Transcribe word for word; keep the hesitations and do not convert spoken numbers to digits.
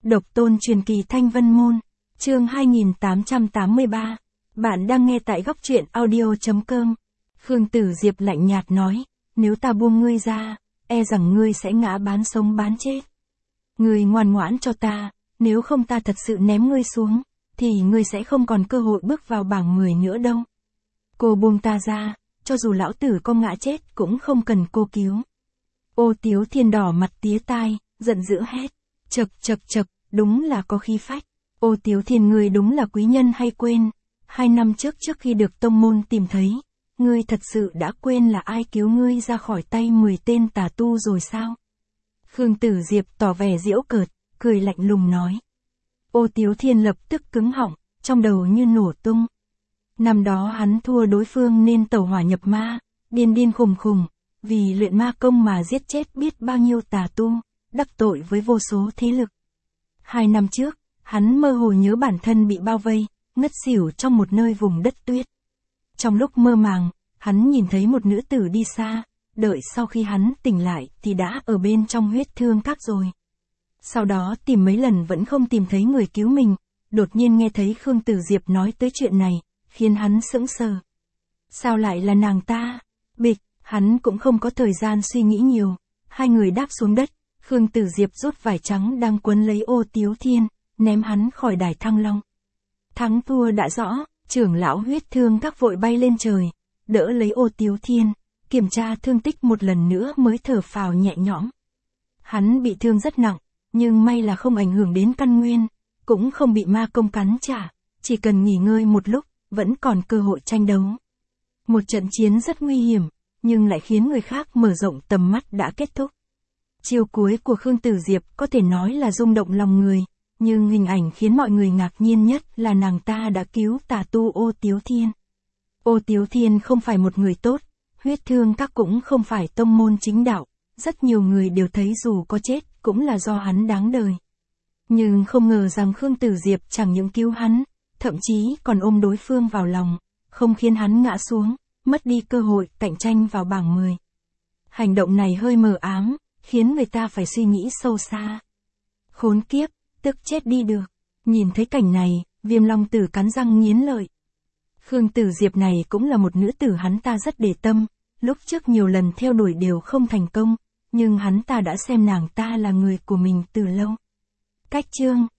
Độc tôn truyền kỳ Thanh Vân Môn, chương hai nghìn tám trăm tám mươi ba. Bạn đang nghe tại góc truyện audio.com. Khương Tử Diệp lạnh nhạt nói, nếu ta buông ngươi ra, e rằng ngươi sẽ ngã bán sống bán chết. Ngươi ngoan ngoãn cho ta, nếu không ta thật sự ném ngươi xuống, thì ngươi sẽ không còn cơ hội bước vào bảng mười nữa đâu. Cô buông ta ra, cho dù lão tử có ngã chết cũng không cần cô cứu. Ô Tiếu Thiên đỏ mặt tía tai, giận dữ hét, chậc chậc chậc, đúng là có khí phách. Ô Tiếu Thiên, ngươi đúng là quý nhân hay quên, hai năm trước trước khi được tông môn tìm thấy, ngươi thật sự đã quên là ai cứu ngươi ra khỏi tay mười tên tà tu rồi sao? Khương Tử Diệp tỏ vẻ giễu cợt, cười lạnh lùng nói. Ô Tiếu Thiên lập tức cứng họng, trong đầu như nổ tung. Năm đó hắn thua đối phương nên tẩu hỏa nhập ma, điên điên khùng khùng, vì luyện ma công mà giết chết biết bao nhiêu tà tu, đắc tội với vô số thế lực. Hai năm trước, hắn mơ hồ nhớ bản thân bị bao vây, ngất xỉu trong một nơi vùng đất tuyết. Trong lúc mơ màng, hắn nhìn thấy một nữ tử đi xa, đợi sau khi hắn tỉnh lại thì đã ở bên trong huyết thương các rồi. Sau đó tìm mấy lần vẫn không tìm thấy người cứu mình, đột nhiên nghe thấy Khương Tử Diệp nói tới chuyện này, khiến hắn sững sờ. Sao lại là nàng ta? Bịch, hắn cũng không có thời gian suy nghĩ nhiều, hai người đáp xuống đất, Khương Tử Diệp rút vải trắng đang quấn lấy Ô Tiếu Thiên, ném hắn khỏi đài Thăng Long. Thắng thua đã rõ, trưởng lão huyết thương các vội bay lên trời, đỡ lấy Ô Tiếu Thiên, kiểm tra thương tích một lần nữa mới thở phào nhẹ nhõm. Hắn bị thương rất nặng, nhưng may là không ảnh hưởng đến căn nguyên, cũng không bị ma công cắn trả, chỉ cần nghỉ ngơi một lúc, vẫn còn cơ hội tranh đấu. Một trận chiến rất nguy hiểm, nhưng lại khiến người khác mở rộng tầm mắt đã kết thúc. Chiêu cuối của Khương Tử Diệp có thể nói là rung động lòng người, nhưng hình ảnh khiến mọi người ngạc nhiên nhất là nàng ta đã cứu tà tu Ô Tiếu Thiên. Ô Tiếu Thiên không phải một người tốt, huyết thương các cũng không phải tông môn chính đạo, rất nhiều người đều thấy dù có chết cũng là do hắn đáng đời. Nhưng không ngờ rằng Khương Tử Diệp chẳng những cứu hắn, thậm chí còn ôm đối phương vào lòng, không khiến hắn ngã xuống, mất đi cơ hội cạnh tranh vào bảng mười. Hành động này hơi mờ ám, khiến người ta phải suy nghĩ sâu xa. Khốn kiếp, tức chết đi được. Nhìn thấy cảnh này, Viêm Long Tử cắn răng nghiến lợi. Khương Tử Diệp này cũng là một nữ tử hắn ta rất để tâm, lúc trước nhiều lần theo đuổi đều không thành công, nhưng hắn ta đã xem nàng ta là người của mình từ lâu. Cách chương